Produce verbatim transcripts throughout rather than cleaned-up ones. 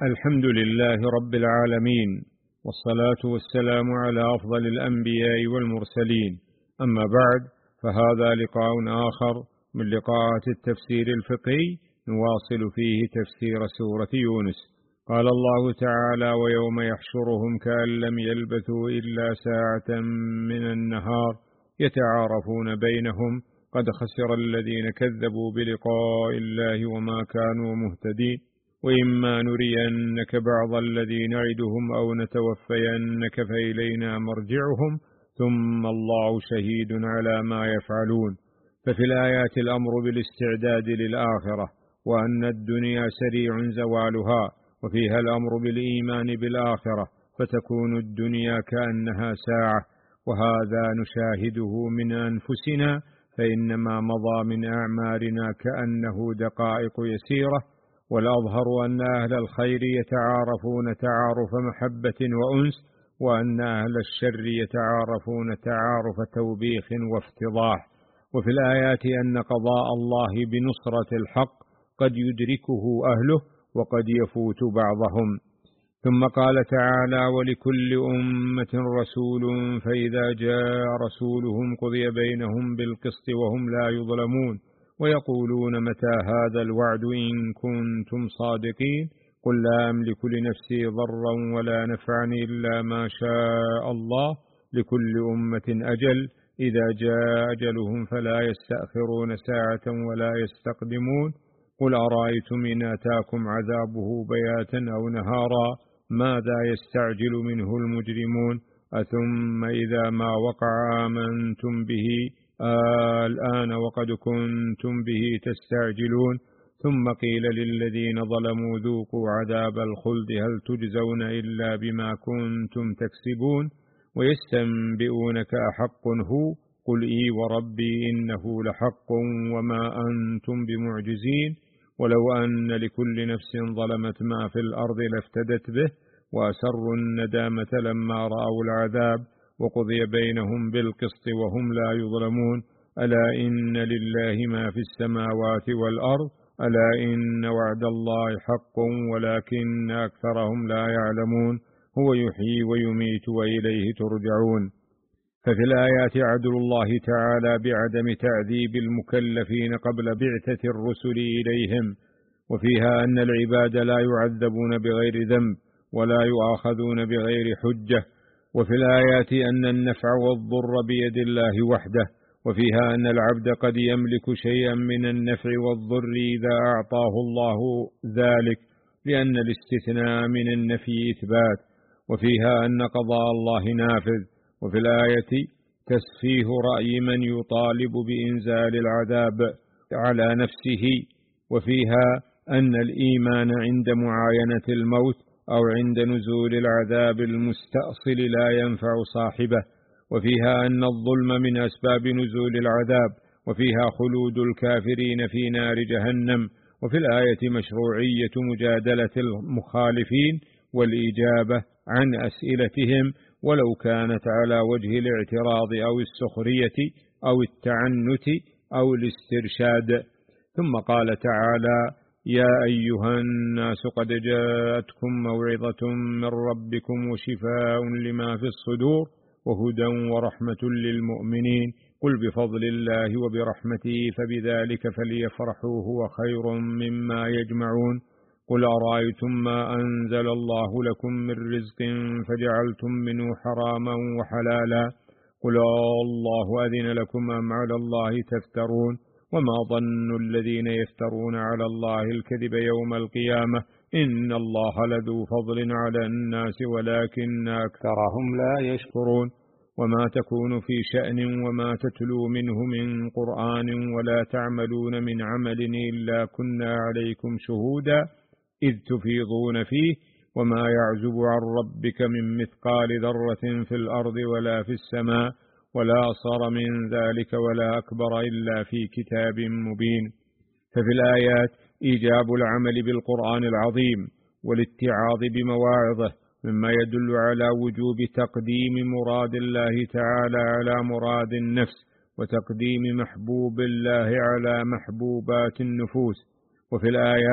الحمد لله رب العالمين، والصلاة والسلام على أفضل الأنبياء والمرسلين. أما بعد، فهذا لقاء آخر من لقاءات التفسير الفقهي، نواصل فيه تفسير سورة يونس. قال الله تعالى: ويوم يحشرهم كأن لم يلبثوا إلا ساعة من النهار يتعارفون بينهم قد خسر الذين كذبوا بلقاء الله وما كانوا مهتدين، وإما نرينك بعض الذي نعدهم أو نتوفينك فإلينا مرجعهم ثم الله شهيد على ما يفعلون. ففي الآيات الأمر بالاستعداد للآخرة، وأن الدنيا سريع زوالها، وفيها الأمر بالإيمان بالآخرة، فتكون الدنيا كأنها ساعة، وهذا نشاهده من أنفسنا، فإنما مضى من أعمارنا كأنه دقائق يسيرة. والأظهر أن أهل الخير يتعارفون تعارف محبة وأنس، وأن أهل الشر يتعارفون تعارف توبيخ وافتضاح. وفي الآيات أن قضاء الله بنصرة الحق قد يدركه أهله وقد يفوت بعضهم. ثم قال تعالى: ولكل أمة رسول فإذا جاء رسولهم قضي بينهم بالقسط وهم لا يظلمون، ويقولون متى هذا الوعد إن كنتم صادقين. قل لا أملك لنفسي ضرا ولا نفعا إلا ما شاء الله، لكل أمة أجل، إذا جاء أجلهم فلا يستأخرون ساعة ولا يستقدمون. قل أرأيتم إن أتاكم عذابه بياتا أو نهارا ماذا يستعجل منه المجرمون؟ أثم إذا ما وقع آمنتم به آه الآن وقد كنتم به تستعجلون. ثم قيل للذين ظلموا ذوقوا عذاب الخلد هل تجزون إلا بما كنتم تكسبون. ويستنبئونك أحق هو؟ قل إي وربي إنه لحق وما أنتم بمعجزين. ولو أن لكل نفس ظلمت ما في الأرض لافتدت به، وأسروا الندامة لما رأوا العذاب، وقضي بينهم بالقسط وهم لا يظلمون. ألا إن لله ما في السماوات والأرض، ألا إن وعد الله حق ولكن أكثرهم لا يعلمون. هو يحيي ويميت وإليه ترجعون. ففي الآيات عدل الله تعالى بعدم تعذيب المكلفين قبل بعثة الرسل إليهم، وفيها أن العباد لا يعذبون بغير ذنب ولا يؤاخذون بغير حجة. وفي الآيات أن النفع والضر بيد الله وحده، وفيها أن العبد قد يملك شيئا من النفع والضر إذا أعطاه الله ذلك، لأن الاستثناء من النفي إثبات. وفيها أن قضاء الله نافذ. وفي الآية تسفيه رأي من يطالب بإنزال العذاب على نفسه. وفيها أن الإيمان عند معاينة الموت أو عند نزول العذاب المستأصل لا ينفع صاحبه. وفيها أن الظلم من أسباب نزول العذاب. وفيها خلود الكافرين في نار جهنم. وفي الآية مشروعية مجادلة المخالفين والإجابة عن أسئلتهم، ولو كانت على وجه الاعتراض أو السخرية أو التعنت أو الاسترشاد. ثم قال تعالى: يا أيها الناس قد جاءتكم موعظة من ربكم وشفاء لما في الصدور وهدى ورحمة للمؤمنين. قل بفضل الله وبرحمته فبذلك فليفرحوا هو خير مما يجمعون. قل أرأيتم ما أنزل الله لكم من رزق فجعلتم منه حراما وحلالا، قل الله أذن لكم أم على الله تفترون. وما ظن الذين يفترون على الله الكذب يوم القيامة إن الله لذو فضل على الناس ولكن أكثرهم لا يشكرون. وما تكون في شأن وما تتلو منه من قرآن ولا تعملون من عمل إلا كنا عليكم شهودا إذ تفيضون فيه، وما يعزب عن ربك من مثقال ذرة في الأرض ولا في السماء ولا أصغر من ذلك ولا أكبر إلا في كتاب مبين. ففي الآيات إيجاب العمل بالقرآن العظيم والاتعاظ بمواعظه، مما يدل على وجوب تقديم مراد الله تعالى على مراد النفس، وتقديم محبوب الله على محبوبات النفوس. وفي الآيات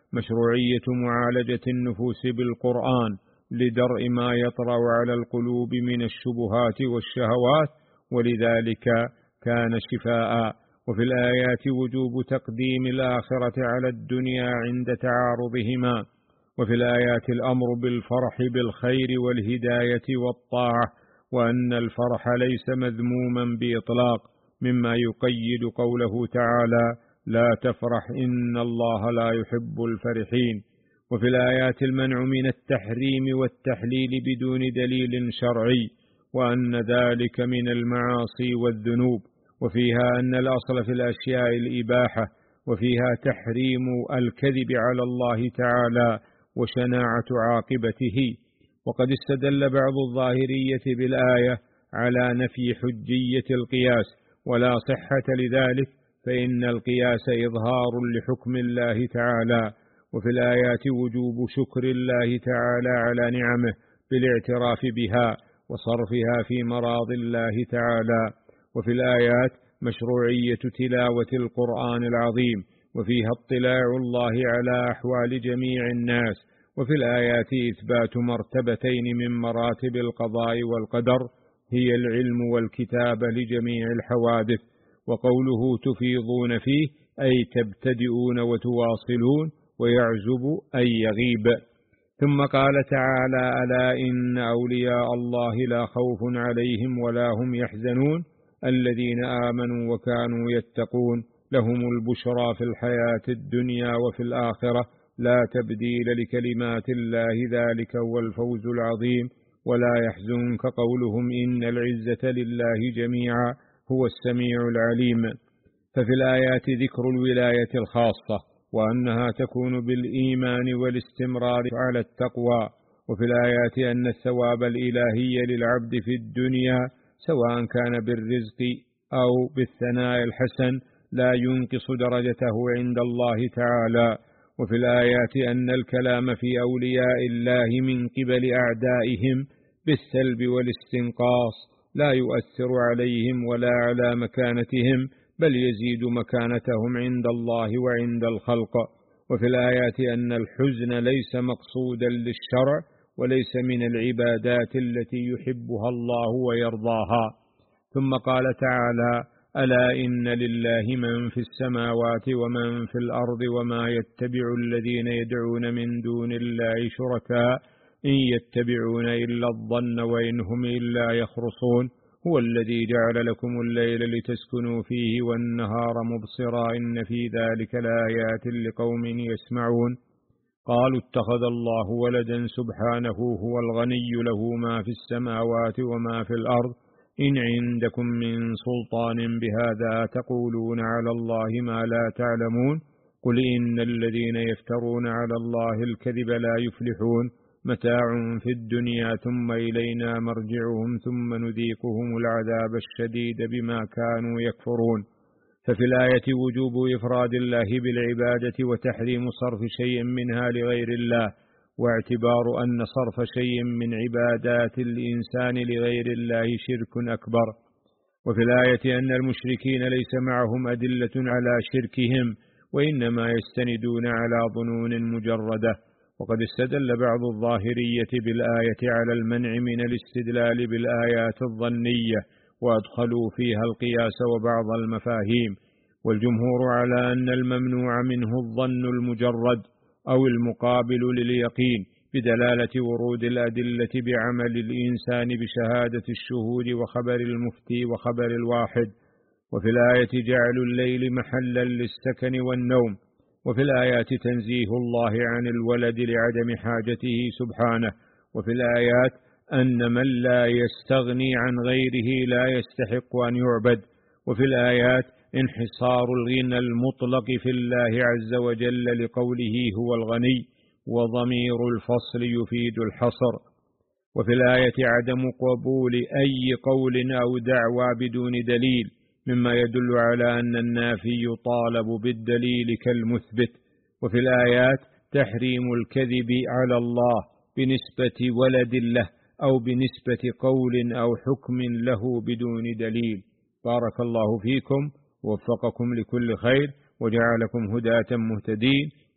مشروعية معالجة النفوس بالقرآن لدرء ما يطرأ على القلوب من الشبهات والشهوات، ولذلك كان شفاء. وفي الآيات وجوب تقديم الآخرة على الدنيا عند تعارضهما، وفي الآيات الأمر بالفرح بالخير والهداية والطاعة، وأن الفرح ليس مذموما بإطلاق، مما يقيد قوله تعالى: لا تفرح إن الله لا يحب الفرحين. وفي الآيات المنع من التحريم والتحليل بدون دليل شرعي، وأن ذلك من المعاصي والذنوب، وفيها أن الأصل في الأشياء الإباحة، وفيها تحريم الكذب على الله تعالى وشناعة عاقبته. وقد استدل بعض الظاهرية بالآية على نفي حجية القياس، ولا صحة لذلك، فإن القياس إظهار لحكم الله تعالى. وفي الآيات وجوب شكر الله تعالى على نعمه بالاعتراف بها وصرفها في مراضي الله تعالى. وفي الآيات مشروعية تلاوة القرآن العظيم، وفيها اطلاع الله على أحوال جميع الناس. وفي الآيات إثبات مرتبتين من مراتب القضاء والقدر، هي العلم والكتابة لجميع الحوادث. وقوله تفيضون فيه أي تبتدئون وتواصلون، ويعزب أي يغيب. ثم قال تعالى: ألا إن أولياء الله لا خوف عليهم ولا هم يحزنون الذين آمنوا وكانوا يتقون لهم البشرى في الحياة الدنيا وفي الآخرة لا تبديل لكلمات الله ذلك هو الفوز العظيم. ولا يحزنك قولهم إن العزة لله جميعا هو السميع العليم. ففي الآيات ذكر الولاية الخاصة، وأنها تكون بالإيمان والاستمرار على التقوى. وفي الآيات أن الثواب الإلهي للعبد في الدنيا سواء كان بالرزق أو بالثناء الحسن لا ينقص درجته عند الله تعالى. وفي الآيات أن الكلام في أولياء الله من قبل أعدائهم بالسلب والاستنقاص لا يؤثر عليهم ولا على مكانتهم، بل يزيد مكانتهم عند الله وعند الخلق. وفي الآيات أن الحزن ليس مقصودا للشرع، وليس من العبادات التي يحبها الله ويرضاها. ثم قال تعالى: ألا إن لله من في السماوات ومن في الأرض وما يتبع الذين يدعون من دون الله شركاء إن يتبعون إلا الظن وإن هم إلا يخرصون هو الذي جعل لكم الليل لتسكنوا فيه والنهار مبصرا إن في ذلك لآيات لقوم يسمعون. قالوا اتخذ الله ولدا سبحانه هو الغني له ما في السماوات وما في الأرض إن عندكم من سلطان بهذا تقولون على الله ما لا تعلمون قل إن الذين يفترون على الله الكذب لا يفلحون متاع في الدنيا ثم إلينا مرجعهم ثم نذيقهم العذاب الشديد بما كانوا يكفرون. ففي الآية وجوب إفراد الله بالعبادة وتحريم صرف شيء منها لغير الله، واعتبار أن صرف شيء من عبادات الإنسان لغير الله شرك أكبر. وفي الآية أن المشركين ليس معهم أدلة على شركهم، وإنما يستندون على ظنون مجردة. وقد استدل بعض الظاهرية بالآية على المنع من الاستدلال بالآيات الظنية، وأدخلوا فيها القياس وبعض المفاهيم، والجمهور على أن الممنوع منه الظن المجرد أو المقابل لليقين بدلالة ورود الأدلة بعمل الإنسان بشهادة الشهود وخبر المفتي وخبر الواحد. وفي الآية جعل الليل محلا للسكن والنوم. وفي الآيات تنزيه الله عن الولد لعدم حاجته سبحانه. وفي الآيات أن من لا يستغني عن غيره لا يستحق أن يعبد. وفي الآيات انحصار الغنى المطلق في الله عز وجل لقوله هو الغني، وضمير الفصل يفيد الحصر. وفي الآية عدم قبول أي قول أو دعوى بدون دليل، مما يدل على أن النافي يطالب بالدليل كالمثبت. وفي الآيات تحريم الكذب على الله بنسبة ولد له أو بنسبة قول أو حكم له بدون دليل. بارك الله فيكم ووفقكم لكل خير وجعلكم هداة مهتدين،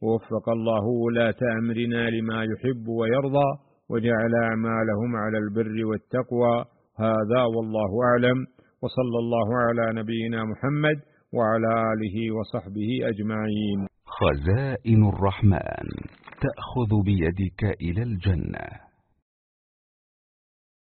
ووفق الله ولاة أمرنا لما يحب ويرضى، وجعل أعمالهم على البر والتقوى. هذا والله أعلم، وصلى الله على نبينا محمد وعلى آله وصحبه أجمعين. خزائن الرحمن تأخذ بيدك إلى الجنة.